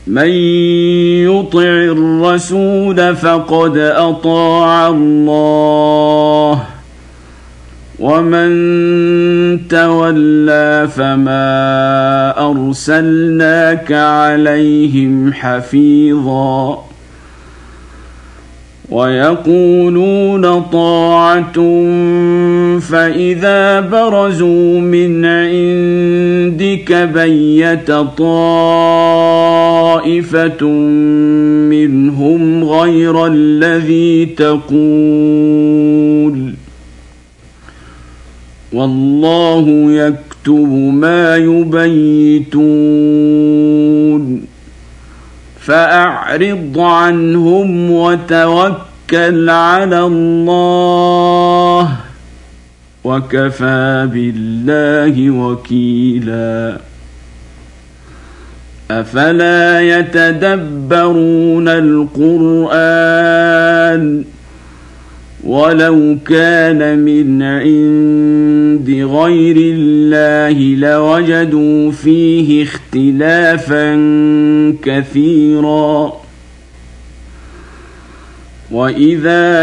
من يطع الرسول فقد أطاع الله ومن تولى فما أرسلناك عليهم حفيظا ويقولون طاعة فإذا برزوا من عندك بيت طائفة منهم غير الذي تقول والله يكتب ما يبيتون فأعرض عنهم وتوكل على الله وكفى بالله وكيلا أفلا يتدبرون القرآن ولو كان من عند غير الله لوجدوا فيه اختلافا كثيرا وإذا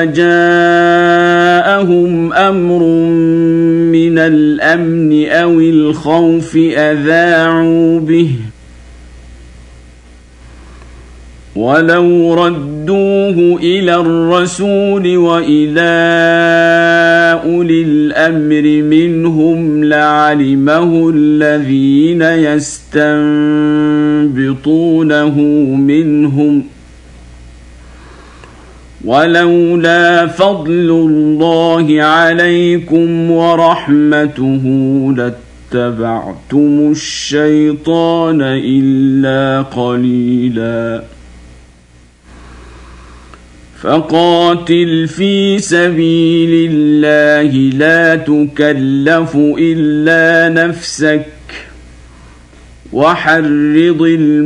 جاءهم أمر من الأمن أو الخوف أذاعوا به ولو ردوه إلى الرسول وإلى أولي الأمر منهم لعلمه الذين يستنبطونه منهم ولولا فضل الله عليكم ورحمته لاتبعتم الشيطان إلا قليلا فقاتل في سبيل الله لا تكلف إلا نفسك وحرض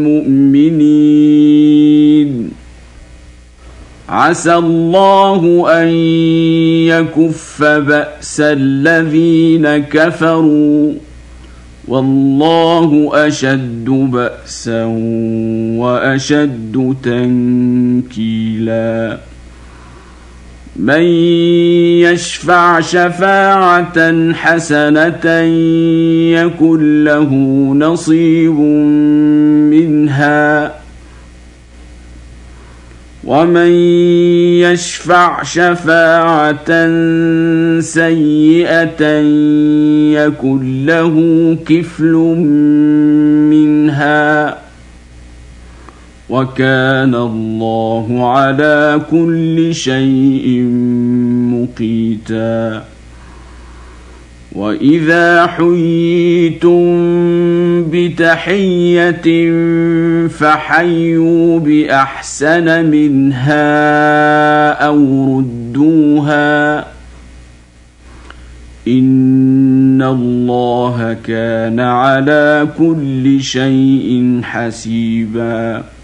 المؤمنين عسى الله أن يكف بأس الذين كفروا والله أشد بأسا وأشد تنكيلا من يشفع شفاعة حسنة يكن له نصيب منها ومن يشفع شفاعة سيئة يكن له كفل منها وكان الله على كل شيء مقيتا وإذا حييتم بتحية فحيوا بأحسن منها أو ردوها إن الله كان على كل شيء حسيبا